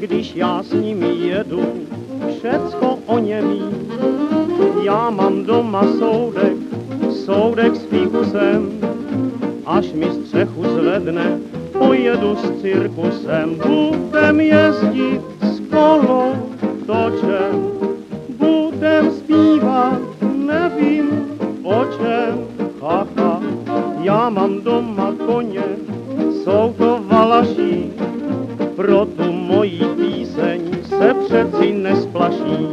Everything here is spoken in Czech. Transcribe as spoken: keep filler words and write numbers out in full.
když já s nimi jedu, všecko oněmí. Já mám doma soudek, soudek s fíkusem, až mi střechu zvedne, pojedu s cirkusem. Budem jezdit s kolotočem, budem zpívat, nevím o čem, haha. Já mám doma koně, jsou to valaší, pro tu moji píseň se přeci nesplaší.